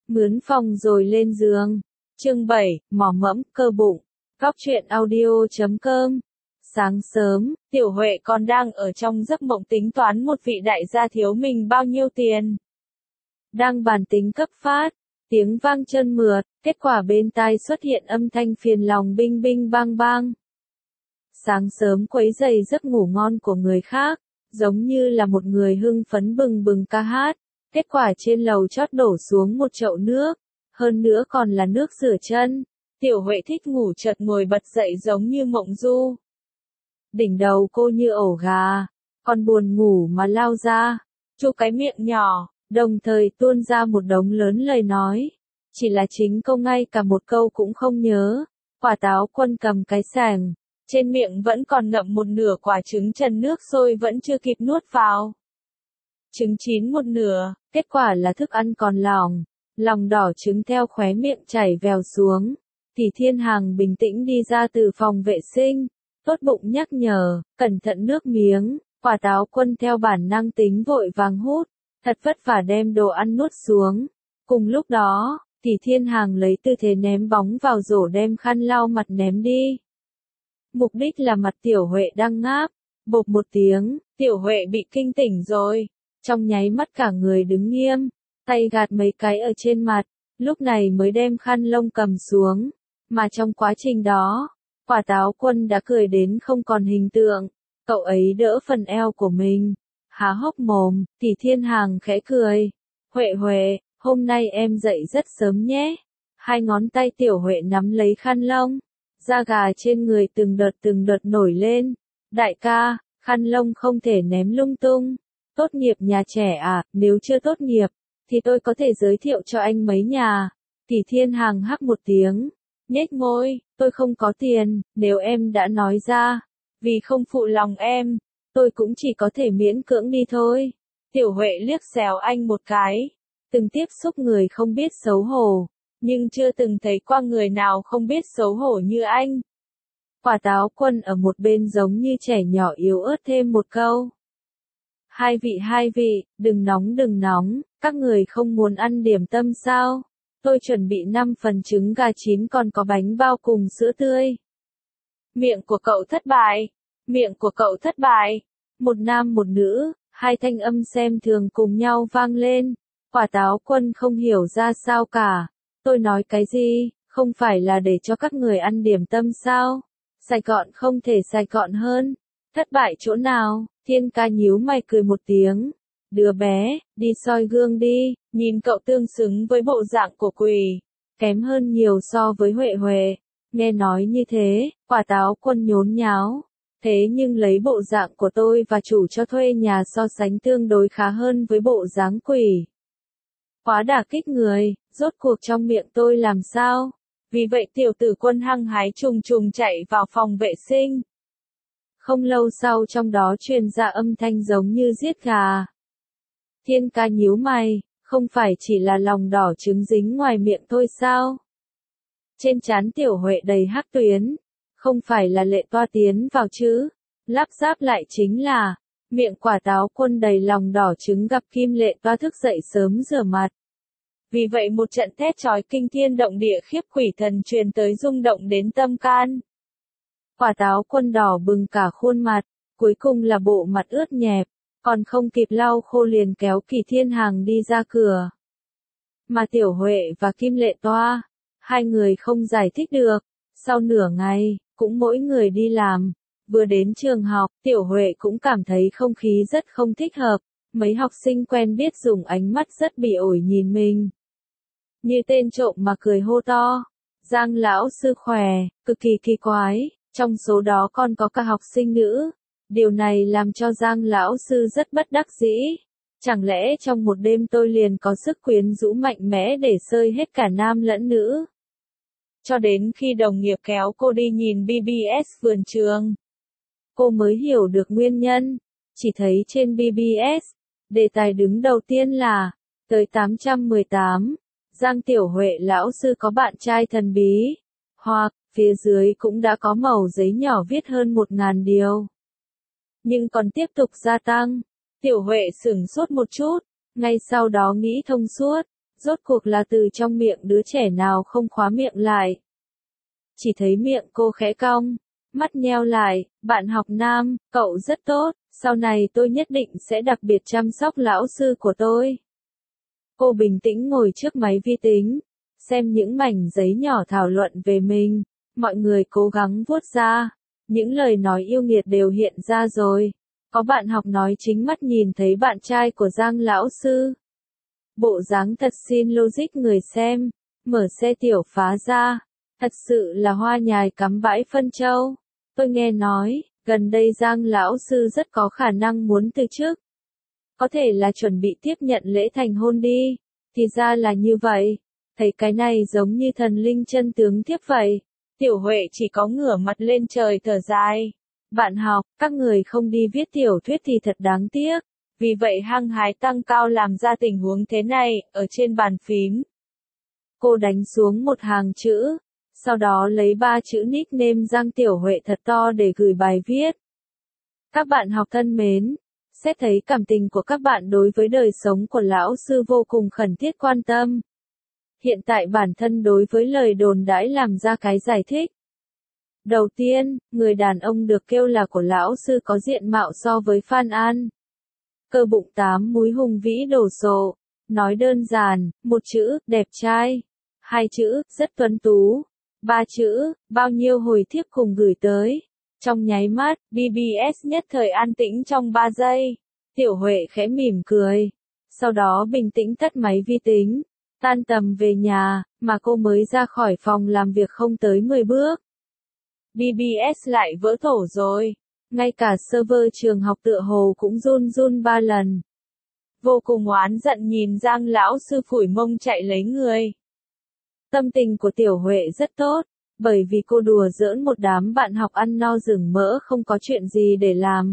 Mướn phòng rồi lên giường. Chương 7, mỏ mẫm, cơ bụng. Góc truyện audio.com. Sáng sớm, Tiểu Huệ còn đang ở trong giấc mộng tính toán một vị đại gia thiếu mình bao nhiêu tiền. Đang bàn tính cấp phát, tiếng vang chân mượt, kết quả bên tai xuất hiện âm thanh phiền lòng binh binh bang bang. Sáng sớm quấy rầy giấc ngủ ngon của người khác, giống như là một người hưng phấn bừng bừng ca hát. Kết quả trên lầu chót đổ xuống một chậu nước, hơn nữa còn là nước rửa chân. Tiểu Huệ thích ngủ chợt ngồi bật dậy giống như mộng du. Đỉnh đầu cô như ổ gà, còn buồn ngủ mà lao ra, chu cái miệng nhỏ, đồng thời tuôn ra một đống lớn lời nói. Chỉ là chính cô ngay cả một câu cũng không nhớ. Quả táo quân cầm cái sàng, trên miệng vẫn còn ngậm một nửa quả trứng trần nước sôi vẫn chưa kịp nuốt vào. Trứng chín một nửa, kết quả là thức ăn còn lòng đỏ trứng theo khóe miệng chảy vèo xuống. Thì Thiên Hàng bình tĩnh đi ra từ phòng vệ sinh, tốt bụng nhắc nhở, cẩn thận nước miếng. Quả táo quân theo bản năng tính vội vàng hút, thật vất vả đem đồ ăn nuốt xuống. Cùng lúc đó, thì Thiên Hàng lấy tư thế ném bóng vào rổ đem khăn lau mặt ném đi. Mục đích là mặt Tiểu Huệ đang ngáp, bộp một tiếng, Tiểu Huệ bị kinh tỉnh rồi. Trong nháy mắt cả người đứng nghiêm, tay gạt mấy cái ở trên mặt, lúc này mới đem khăn lông cầm xuống. Mà trong quá trình đó, quả táo quân đã cười đến không còn hình tượng. Cậu ấy đỡ phần eo của mình, há hốc mồm, thì Thiên Hàng khẽ cười. Huệ Huệ, hôm nay em dậy rất sớm nhé. Hai ngón tay Tiểu Huệ nắm lấy khăn lông, da gà trên người từng đợt nổi lên. Đại ca, khăn lông không thể ném lung tung. Tốt nghiệp nhà trẻ à, nếu chưa tốt nghiệp, thì tôi có thể giới thiệu cho anh mấy nhà. Thì Thiên Hàng hắc một tiếng, nhếch môi, tôi không có tiền, nếu em đã nói ra, vì không phụ lòng em, tôi cũng chỉ có thể miễn cưỡng đi thôi. Tiểu Huệ liếc xéo anh một cái, từng tiếp xúc người không biết xấu hổ, nhưng chưa từng thấy qua người nào không biết xấu hổ như anh. Quả táo quân ở một bên giống như trẻ nhỏ yếu ớt thêm một câu. Hai vị, đừng nóng, các người không muốn ăn điểm tâm sao? Tôi chuẩn bị 5 phần trứng gà chín còn có bánh bao cùng sữa tươi. Miệng của cậu thất bại. Một nam một nữ, hai thanh âm xem thường cùng nhau vang lên. Quả táo quân không hiểu ra sao cả. Tôi nói cái gì, không phải là để cho các người ăn điểm tâm sao? Sài gọn không thể sài gọn hơn. Thất bại chỗ nào? Thiên ca nhíu mày cười một tiếng. Đứa bé, đi soi gương đi, nhìn cậu tương xứng với bộ dạng của quỷ, kém hơn nhiều so với Huệ Huệ. Nghe nói như thế, quả táo quân nhốn nháo. Thế nhưng lấy bộ dạng của tôi và chủ cho thuê nhà so sánh tương đối khá hơn với bộ dáng quỷ. Quá đả kích người, rốt cuộc trong miệng tôi làm sao? Vì vậy tiểu tử quân hăng hái trùng chạy vào phòng vệ sinh. Không lâu sau trong đó truyền ra âm thanh giống như giết gà. Thiên ca nhíu mày, không phải chỉ là lòng đỏ trứng dính ngoài miệng thôi sao? Trên trán Tiểu Huệ đầy hắc tuyến, không phải là lệ toa tiến vào chứ? Lắp ráp lại chính là, miệng quả táo quân đầy lòng đỏ trứng gặp Kim Lệ toa thức dậy sớm rửa mặt. Vì vậy một trận thét chói kinh thiên động địa khiếp quỷ thần truyền tới rung động đến tâm can. Quả táo quân đỏ bừng cả khuôn mặt, cuối cùng là bộ mặt ướt nhẹp, còn không kịp lau khô liền kéo Kỳ Thiên Hàng đi ra cửa. Mà Tiểu Huệ và Kim Lệ toa, hai người không giải thích được. Sau nửa ngày, cũng mỗi người đi làm. Vừa đến trường học, Tiểu Huệ cũng cảm thấy không khí rất không thích hợp. Mấy học sinh quen biết dùng ánh mắt rất bị ổi nhìn mình. Như tên trộm mà cười hô to. Giang lão sư khỏe, cực kỳ kỳ quái, trong số đó còn có cả học sinh nữ. Điều này làm cho Giang lão sư rất bất đắc dĩ. Chẳng lẽ trong một đêm tôi liền có sức quyến rũ mạnh mẽ để xơi hết cả nam lẫn nữ? Cho đến khi đồng nghiệp kéo cô đi nhìn BBS vườn trường, cô mới hiểu được nguyên nhân. Chỉ thấy trên BBS, đề tài đứng đầu tiên là tới 818, Giang Tiểu Huệ lão sư có bạn trai thần bí, hoặc phía dưới cũng đã có mẩu giấy nhỏ viết hơn 1000 điều. Nhưng còn tiếp tục gia tăng. Tiểu Huệ sửng sốt một chút, ngay sau đó nghĩ thông suốt. Rốt cuộc là từ trong miệng đứa trẻ nào không khóa miệng lại. Chỉ thấy miệng cô khẽ cong, mắt nheo lại, bạn học nam, cậu rất tốt, sau này tôi nhất định sẽ đặc biệt chăm sóc lão sư của tôi. Cô bình tĩnh ngồi trước máy vi tính, xem những mảnh giấy nhỏ thảo luận về mình, mọi người cố gắng vuốt ra, những lời nói yêu nghiệt đều hiện ra rồi. Có bạn học nói chính mắt nhìn thấy bạn trai của Giang lão sư. Bộ dáng thật xin logic người xem, mở xe tiểu phá ra, thật sự là hoa nhài cắm bãi phân châu. Tôi nghe nói, gần đây Giang lão sư rất có khả năng muốn từ chức. Có thể là chuẩn bị tiếp nhận lễ thành hôn đi, thì ra là như vậy, thấy cái này giống như thần linh chân tướng tiếp vậy. Tiểu Huệ chỉ có ngửa mặt lên trời thở dài. Bạn học, các người không đi viết tiểu thuyết thì thật đáng tiếc. Vì vậy hăng hái tăng cao làm ra tình huống thế này, ở trên bàn phím. Cô đánh xuống một hàng chữ, sau đó lấy 3 chữ nickname Giang Tiểu Huệ thật to để gửi bài viết. Các bạn học thân mến, xét thấy cảm tình của các bạn đối với đời sống của lão sư vô cùng khẩn thiết quan tâm. Hiện tại bản thân đối với lời đồn đãi làm ra cái giải thích. Đầu tiên, người đàn ông được kêu là của lão sư có diện mạo so với Phan An. Cơ bụng 8 múi hùng vĩ đổ sộ. Nói đơn giản, 1 chữ, đẹp trai. 2 chữ, rất tuấn tú. 3 chữ, bao nhiêu hồi thiếp cùng gửi tới. Trong nháy mắt, BBS nhất thời an tĩnh trong 3 giây. Tiểu Huệ khẽ mỉm cười. Sau đó bình tĩnh tắt máy vi tính. Tan tầm về nhà, mà cô mới ra khỏi phòng làm việc không tới 10 bước. BBS lại vỡ tổ rồi. Ngay cả server trường học tựa hồ cũng run run 3 lần. Vô cùng oán giận nhìn Giang lão sư phủi mông chạy lấy người. Tâm tình của Tiểu Huệ rất tốt, bởi vì cô đùa giỡn một đám bạn học ăn no rừng mỡ không có chuyện gì để làm.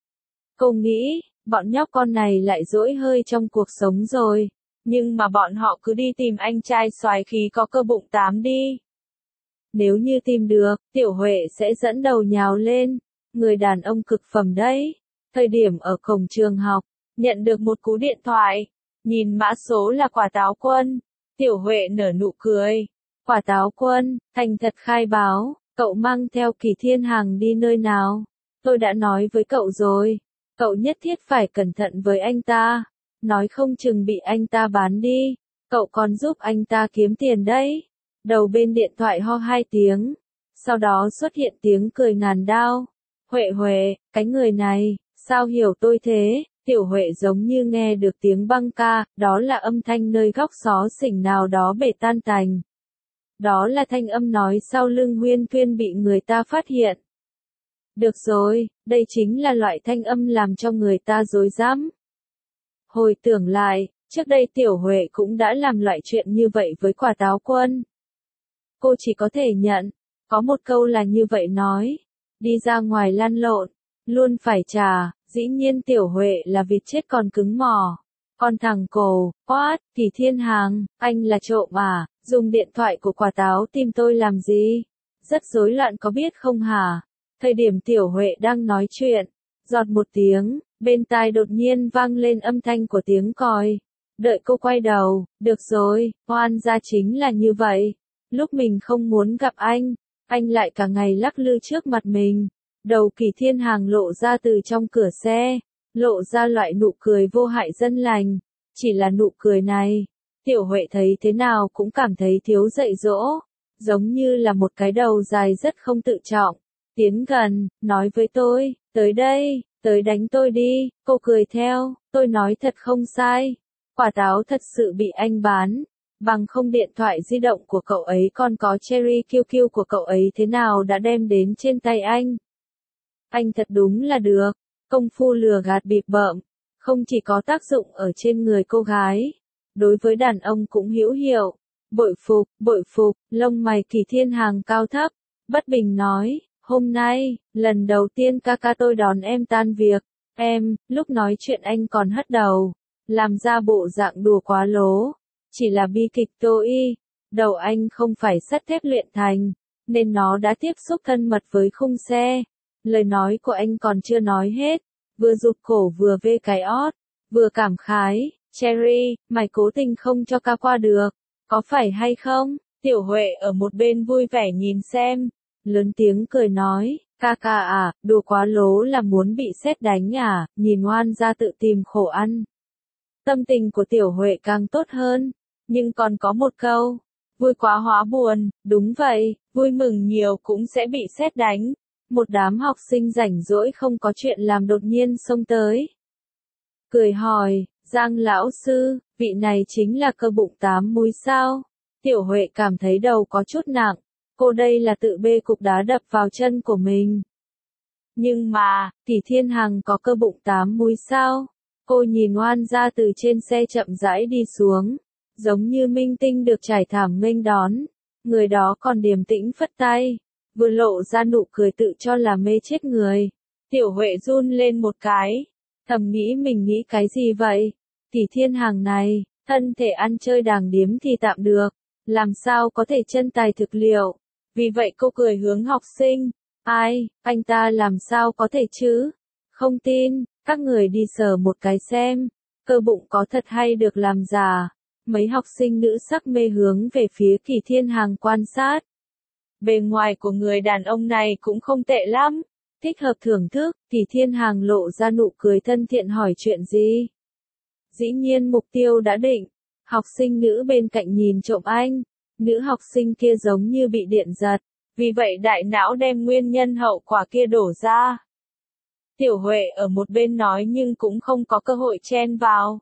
Cô nghĩ, bọn nhóc con này lại dỗi hơi trong cuộc sống rồi, nhưng mà bọn họ cứ đi tìm anh trai soái khí có cơ bụng 8 đi. Nếu như tìm được, Tiểu Huệ sẽ dẫn đầu nhào lên. Người đàn ông cực phẩm đấy. Thời điểm ở cổng trường học, nhận được một cú điện thoại. Nhìn mã số là Quả Táo Quân. Tiểu Huệ nở nụ cười. Quả Táo Quân, thành thật khai báo, cậu mang theo Kỳ Thiên Hằng đi nơi nào? Tôi đã nói với cậu rồi. Cậu nhất thiết phải cẩn thận với anh ta. Nói không chừng bị anh ta bán đi. Cậu còn giúp anh ta kiếm tiền đấy. Đầu bên điện thoại ho 2 tiếng. Sau đó xuất hiện tiếng cười ngàn đao. Huệ Huệ, cái người này, sao hiểu tôi thế? Tiểu Huệ giống như nghe được tiếng băng ca, đó là âm thanh nơi góc xó xỉnh nào đó bể tan tành. Đó là thanh âm nói sau lưng Huyên Tuyên bị người ta phát hiện. Được rồi, đây chính là loại thanh âm làm cho người ta rối rắm. Hồi tưởng lại, trước đây Tiểu Huệ cũng đã làm loại chuyện như vậy với Quả Táo Quân. Cô chỉ có thể nhận, có một câu là như vậy nói. Đi ra ngoài lăn lộn, luôn phải trả, dĩ nhiên Tiểu Huệ là vịt chết còn cứng mỏ. Con thằng cổ, what, Kỳ Thiên Hằng, anh là trộm à, dùng điện thoại của Quả Táo tìm tôi làm gì? Rất rối loạn có biết không hả? Thời điểm Tiểu Huệ đang nói chuyện, giọt một tiếng, bên tai đột nhiên vang lên âm thanh của tiếng còi. Đợi cô quay đầu, được rồi, oan gia chính là như vậy. Lúc mình không muốn gặp anh lại cả ngày lắc lư trước mặt mình. Đầu Kỳ Thiên Hằng lộ ra từ trong cửa xe, lộ ra loại nụ cười vô hại dân lành. Chỉ là nụ cười này, Tiểu Huệ thấy thế nào cũng cảm thấy thiếu dạy dỗ, giống như là một cái đầu dài rất không tự trọng. Tiến gần, nói với tôi, tới đây, tới đánh tôi đi, cô cười theo, tôi nói thật không sai. Quả Táo thật sự bị anh bán. Bằng không điện thoại di động của cậu ấy còn có Cherry QQ của cậu ấy thế nào đã đem đến trên tay anh. Anh thật đúng là được, công phu lừa gạt bịp bợm, không chỉ có tác dụng ở trên người cô gái, đối với đàn ông cũng hữu hiệu. Bội phục, lông mày Kỳ Thiên Hằng cao thấp, bất bình nói, hôm nay, lần đầu tiên ca ca tôi đón em tan việc, lúc nói chuyện anh còn hất đầu, làm ra bộ dạng đùa quá lố. Chỉ là bi kịch tôi, đầu anh không phải sắt thép luyện thành, nên nó đã tiếp xúc thân mật với khung xe. Lời nói của anh còn chưa nói hết, vừa rụt cổ vừa vê cái ót, vừa cảm khái, Cherry, mày cố tình không cho ca qua được, có phải hay không? Tiểu Huệ ở một bên vui vẻ nhìn xem, lớn tiếng cười nói, ca ca à, đùa quá lố là muốn bị sét đánh à, nhìn oan ra tự tìm khổ ăn. Tâm tình của Tiểu Huệ càng tốt hơn, nhưng còn có một câu, vui quá hóa buồn, đúng vậy, vui mừng nhiều cũng sẽ bị sét đánh. Một đám học sinh rảnh rỗi không có chuyện làm đột nhiên xông tới. Cười hỏi, Giang lão sư, vị này chính là cơ bụng 8 múi sao? Tiểu Huệ cảm thấy đầu có chút nặng, cô đây là tự bê cục đá đập vào chân của mình. Nhưng mà, Tỷ Thiên Hằng có cơ bụng 8 múi sao? Cô nhìn oan ra từ trên xe chậm rãi đi xuống, giống như minh tinh được trải thảm nghênh đón. Người đó còn điềm tĩnh phất tay, vừa lộ ra nụ cười tự cho là mê chết người. Tiểu Huệ run lên một cái, thầm nghĩ mình nghĩ cái gì vậy? Tỷ Thiên Hằng này, thân thể ăn chơi đàng điếm thì tạm được, làm sao có thể chân tài thực liệu. Vì vậy cô cười hướng học sinh, ai, anh ta làm sao có thể chứ? Không tin, các người đi sờ một cái xem, cơ bụng có thật hay được làm giả. Mấy học sinh nữ sắc mê hướng về phía Kỳ Thiên Hằng quan sát. Bề ngoài của người đàn ông này cũng không tệ lắm, thích hợp thưởng thức. Kỳ Thiên Hằng lộ ra nụ cười thân thiện hỏi chuyện gì. Dĩ nhiên mục tiêu đã định, học sinh nữ bên cạnh nhìn trộm anh, nữ học sinh kia giống như bị điện giật, vì vậy đại não đem nguyên nhân hậu quả kia đổ ra. Tiểu Huệ ở một bên nói nhưng cũng không có cơ hội chen vào.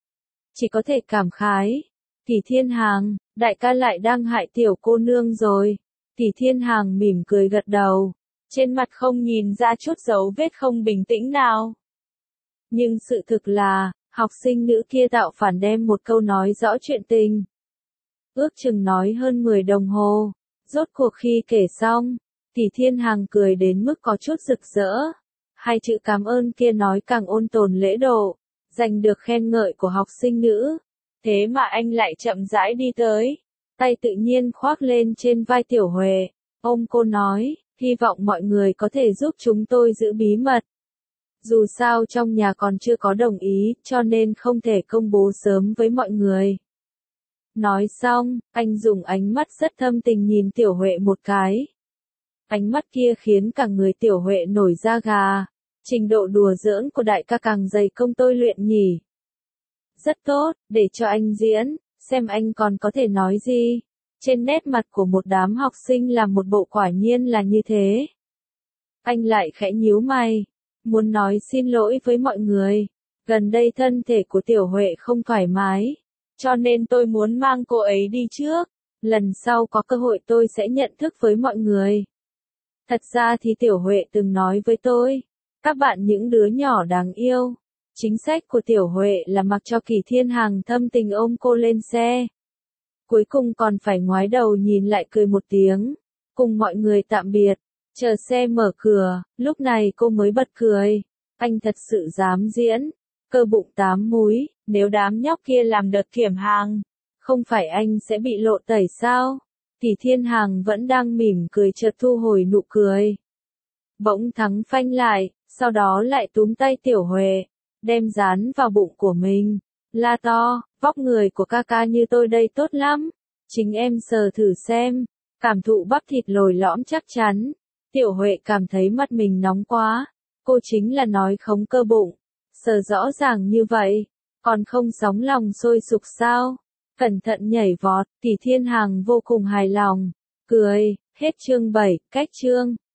Chỉ có thể cảm khái. Tỷ Thiên Hằng, đại ca lại đang hại tiểu cô nương rồi. Tỷ Thiên Hằng mỉm cười gật đầu, trên mặt không nhìn ra chút dấu vết không bình tĩnh nào. Nhưng sự thực là, học sinh nữ kia tạo phản đem một câu nói rõ chuyện tình. Ước chừng nói hơn 10 đồng hồ, rốt cuộc khi kể xong, Tỷ Thiên Hằng cười đến mức có chút rực rỡ. Hai chữ cảm ơn kia nói càng ôn tồn lễ độ, giành được khen ngợi của học sinh nữ. Thế mà anh lại chậm rãi đi tới, tay tự nhiên khoác lên trên vai Tiểu Huệ, ôm cô nói, hy vọng mọi người có thể giúp chúng tôi giữ bí mật. Dù sao trong nhà còn chưa có đồng ý, cho nên không thể công bố sớm với mọi người. Nói xong, anh dùng ánh mắt rất thâm tình nhìn Tiểu Huệ một cái. Ánh mắt kia khiến cả người Tiểu Huệ nổi da gà. Trình độ đùa giỡn của đại ca càng dày công tôi luyện nhỉ. Rất tốt, để cho anh diễn, xem anh còn có thể nói gì. Trên nét mặt của một đám học sinh là một bộ quả nhiên là như thế. Anh lại khẽ nhíu mày, muốn nói xin lỗi với mọi người. Gần đây thân thể của Tiểu Huệ không thoải mái, cho nên tôi muốn mang cô ấy đi trước. Lần sau có cơ hội tôi sẽ nhận thức với mọi người. Thật ra thì Tiểu Huệ từng nói với tôi, các bạn những đứa nhỏ đáng yêu. Chính sách của Tiểu Huệ là mặc cho Kỳ Thiên Hằng thâm tình ôm cô lên xe. Cuối cùng còn phải ngoái đầu nhìn lại cười một tiếng, cùng mọi người tạm biệt, chờ xe mở cửa, lúc này cô mới bật cười. Anh thật sự dám diễn, cơ bụng 8 múi, nếu đám nhóc kia làm đợt kiểm hàng, không phải anh sẽ bị lộ tẩy sao? Tỷ Thiên Hằng vẫn đang mỉm cười chợt thu hồi nụ cười. Bỗng thắng phanh lại, sau đó lại túm tay Tiểu Huệ, đem dán vào bụng của mình, la to, vóc người của ca ca như tôi đây tốt lắm, chính em sờ thử xem, cảm thụ bắp thịt lồi lõm chắc chắn. Tiểu Huệ cảm thấy mặt mình nóng quá, cô chính là nói khống cơ bụng, sờ rõ ràng như vậy, còn không sóng lòng sôi sục sao? Cẩn thận nhảy vọt, Tỷ Thiên Hằng vô cùng hài lòng, cười, hết chương 7, cách chương.